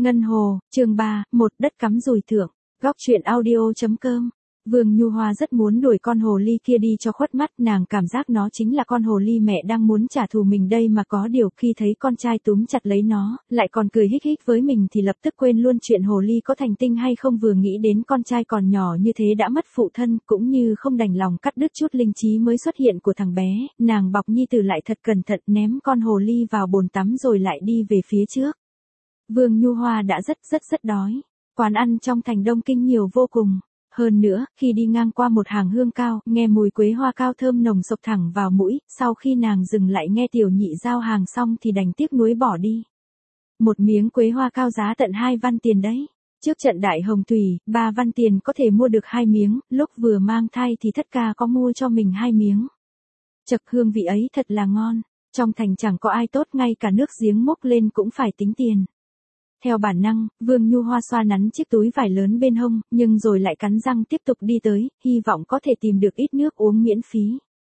Ngân Hồ, chương 3, một đất cắm dùi thưởng. Góc truyện audio.com. Vương Nhu Hoa rất muốn đuổi con hồ ly kia đi cho khuất mắt, nàng cảm giác nó chính là con hồ ly mẹ đang muốn trả thù mình đây mà có điều khi thấy con trai túm chặt lấy nó, lại còn cười hích hích với mình thì lập tức quên luôn chuyện hồ ly có thành tinh hay không, vừa nghĩ đến con trai còn nhỏ như thế đã mất phụ thân cũng như không đành lòng cắt đứt chút linh trí mới xuất hiện của thằng bé, nàng bọc nhi tử lại thật cẩn thận ném con hồ ly vào bồn tắm rồi lại đi về phía trước. Vương Nhu Hoa đã rất đói. Quán ăn trong thành Đông Kinh nhiều vô cùng. Hơn nữa, khi đi ngang qua một hàng hương cao, nghe mùi quế hoa cao thơm nồng sộc thẳng vào mũi, sau khi nàng dừng lại nghe tiểu nhị giao hàng xong thì đành tiếc nuối bỏ đi. Một miếng quế hoa cao giá tận 2 văn tiền đấy. Trước trận đại hồng thủy, 3 văn tiền có thể mua được 2 miếng, lúc vừa mang thai thì thất ca có mua cho mình 2 miếng. Chậc hương vị ấy thật là ngon. Trong thành chẳng có ai tốt, ngay cả nước giếng múc lên cũng phải tính tiền. Theo bản năng, Vương Nhu Hoa xoa nắn chiếc túi vải lớn bên hông, nhưng rồi lại cắn răng tiếp tục đi tới, hy vọng có thể tìm được ít nước uống miễn phí.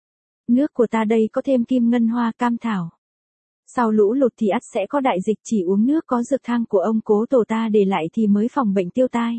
Nước của ta đây có thêm kim ngân hoa cam thảo. Sau lũ lụt thì ắt sẽ có đại dịch, chỉ uống nước có dược thang của ông cố tổ ta để lại thì mới phòng bệnh tiêu tai.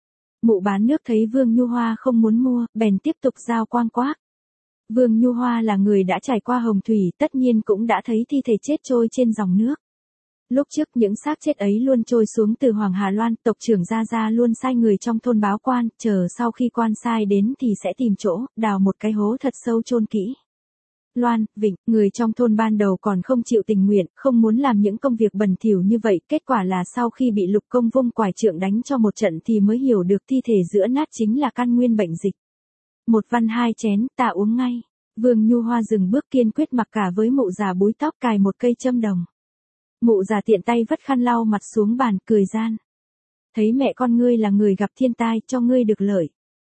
Mụ bán nước thấy Vương Nhu Hoa không muốn mua, bèn tiếp tục giao quang quác. Vương Nhu Hoa là người đã trải qua hồng thủy, tất nhiên cũng đã thấy thi thể chết trôi trên dòng nước. Lúc trước những xác chết ấy luôn trôi xuống từ Hoàng Hà Loan, tộc trưởng Gia luôn sai người trong thôn báo quan, chờ sau khi quan sai đến thì sẽ tìm chỗ, đào một cái hố thật sâu chôn kỹ. Loan, Vịnh, người trong thôn ban đầu còn không chịu tình nguyện, không muốn làm những công việc bẩn thỉu như vậy, kết quả là sau khi bị Lục Công vung quải trượng đánh cho một trận thì mới hiểu được thi thể giữa nát chính là căn nguyên bệnh dịch. 1 văn 2 chén, ta uống ngay. Vương Nhu Hoa dừng bước kiên quyết mặc cả với mụ già búi tóc cài một cây châm đồng. Mụ già tiện tay vất khăn lau mặt xuống bàn, cười gian. Thấy mẹ con ngươi là người gặp thiên tai, cho ngươi được lợi.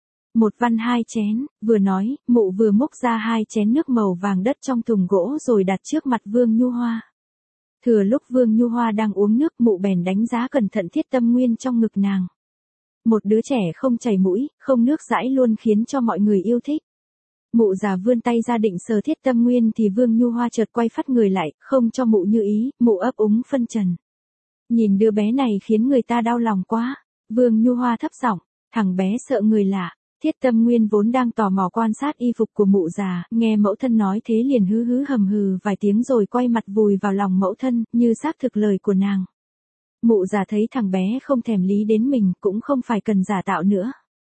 1 văn 2 chén, vừa nói, mụ vừa múc ra 2 chén nước màu vàng đất trong thùng gỗ rồi đặt trước mặt Vương Nhu Hoa. Thừa lúc Vương Nhu Hoa đang uống nước, mụ bèn đánh giá cẩn thận Thiết Tâm Nguyên trong ngực nàng. Một đứa trẻ không chảy mũi, không nước dãi luôn khiến cho mọi người yêu thích. Mụ già vươn tay ra định sờ Thiết Tâm Nguyên thì Vương Nhu Hoa chợt quay phắt người lại, không cho mụ như ý, mụ ấp úng phân trần. Nhìn đứa bé này khiến người ta đau lòng quá. Vương Nhu Hoa thấp giọng, thằng bé sợ người lạ. Thiết Tâm Nguyên vốn đang tò mò quan sát y phục của mụ già, nghe mẫu thân nói thế liền hứ hứ hầm hừ vài tiếng rồi quay mặt vùi vào lòng mẫu thân, như xác thực lời của nàng. Mụ già thấy thằng bé không thèm lý đến mình, cũng không phải cần giả tạo nữa.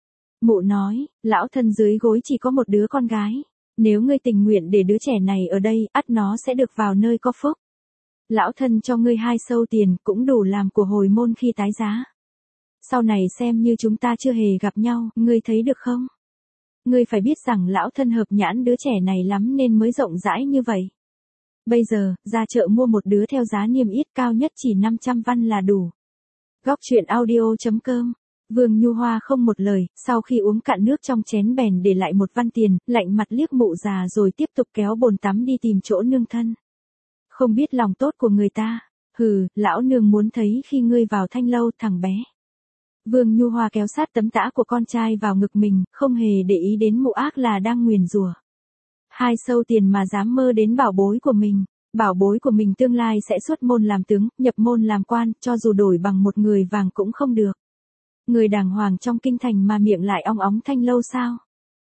Mụ nói, lão thân dưới gối chỉ có một đứa con gái. Nếu ngươi tình nguyện để đứa trẻ này ở đây, ắt nó sẽ được vào nơi có phúc. Lão thân cho ngươi 2 sâu tiền, cũng đủ làm của hồi môn khi tái giá. Sau này xem như chúng ta chưa hề gặp nhau, ngươi thấy được không? Ngươi phải biết rằng lão thân hợp nhãn đứa trẻ này lắm nên mới rộng rãi như vậy. Bây giờ, ra chợ mua một đứa theo giá niêm yết cao nhất chỉ 500 văn là đủ. Góc truyện audio.com. Vương Nhu Hoa không một lời, sau khi uống cạn nước trong chén bèn để lại 1 văn tiền, lạnh mặt liếc mụ già rồi tiếp tục kéo bồn tắm đi tìm chỗ nương thân. Không biết lòng tốt của người ta. Hừ, lão nương muốn thấy khi ngươi vào thanh lâu, thằng bé. Vương Nhu Hoa kéo sát tấm tã của con trai vào ngực mình, không hề để ý đến mụ ác là đang nguyền rủa. 2 sâu tiền mà dám mơ đến bảo bối của mình. Bảo bối của mình tương lai sẽ xuất môn làm tướng, nhập môn làm quan, cho dù đổi bằng 1 người vàng cũng không được. Người đàng hoàng trong kinh thành mà miệng lại ong óng thanh lâu sao?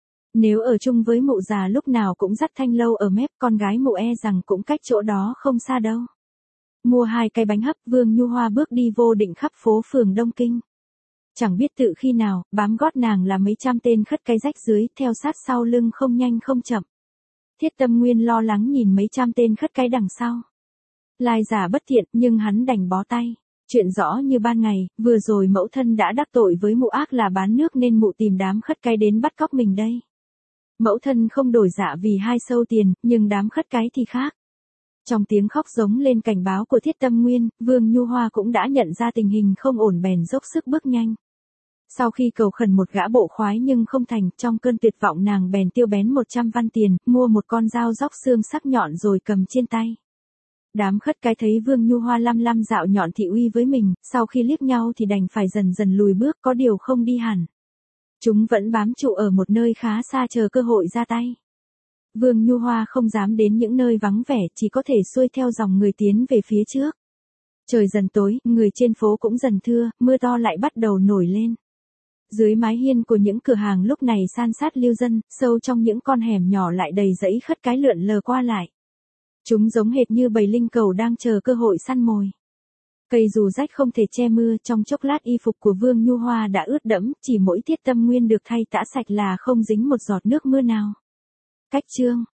Nếu ở chung với mụ già lúc nào cũng dắt thanh lâu ở mép, con gái mụ e rằng cũng cách chỗ đó không xa đâu. Mua 2 cái bánh hấp, Vương Nhu Hoa bước đi vô định khắp phố phường Đông Kinh. Chẳng biết tự khi nào, bám gót nàng là mấy trăm tên khất cái rách dưới, theo sát sau lưng không nhanh không chậm. Thiết Tâm Nguyên lo lắng nhìn mấy trăm tên khất cái đằng sau. Lai giả bất thiện, nhưng hắn đành bó tay. Chuyện rõ như ban ngày, vừa rồi mẫu thân đã đắc tội với mụ ác là bán nước nên mụ tìm đám khất cái đến bắt cóc mình đây. Mẫu thân không đổi dạ vì 2 sâu tiền, nhưng đám khất cái thì khác. Trong tiếng khóc giống lên cảnh báo của Thiết Tâm Nguyên, Vương Nhu Hoa cũng đã nhận ra tình hình không ổn bèn dốc sức bước nhanh. Sau khi cầu khẩn một gã bộ khoái nhưng không thành, trong cơn tuyệt vọng nàng bèn tiêu bén 100 văn tiền, mua một con dao róc xương sắc nhọn rồi cầm trên tay. Đám khất cái thấy Vương Nhu Hoa lăm dạo nhọn thị uy với mình, sau khi liếc nhau thì đành phải dần dần lùi bước, có điều không đi hẳn. Chúng vẫn bám trụ ở một nơi khá xa chờ cơ hội ra tay. Vương Nhu Hoa không dám đến những nơi vắng vẻ, chỉ có thể xuôi theo dòng người tiến về phía trước. Trời dần tối, người trên phố cũng dần thưa, mưa to lại bắt đầu nổi lên. Dưới mái hiên của những cửa hàng lúc này san sát lưu dân, sâu trong những con hẻm nhỏ lại đầy dãy khất cái lượn lờ qua lại. Chúng giống hệt như bầy linh cầu đang chờ cơ hội săn mồi. Cây dù rách không thể che mưa, trong chốc lát y phục của Vương Nhu Hoa đã ướt đẫm, chỉ mỗi Tiết Tâm Nguyên được thay tã sạch là không dính một giọt nước mưa nào. Cách chương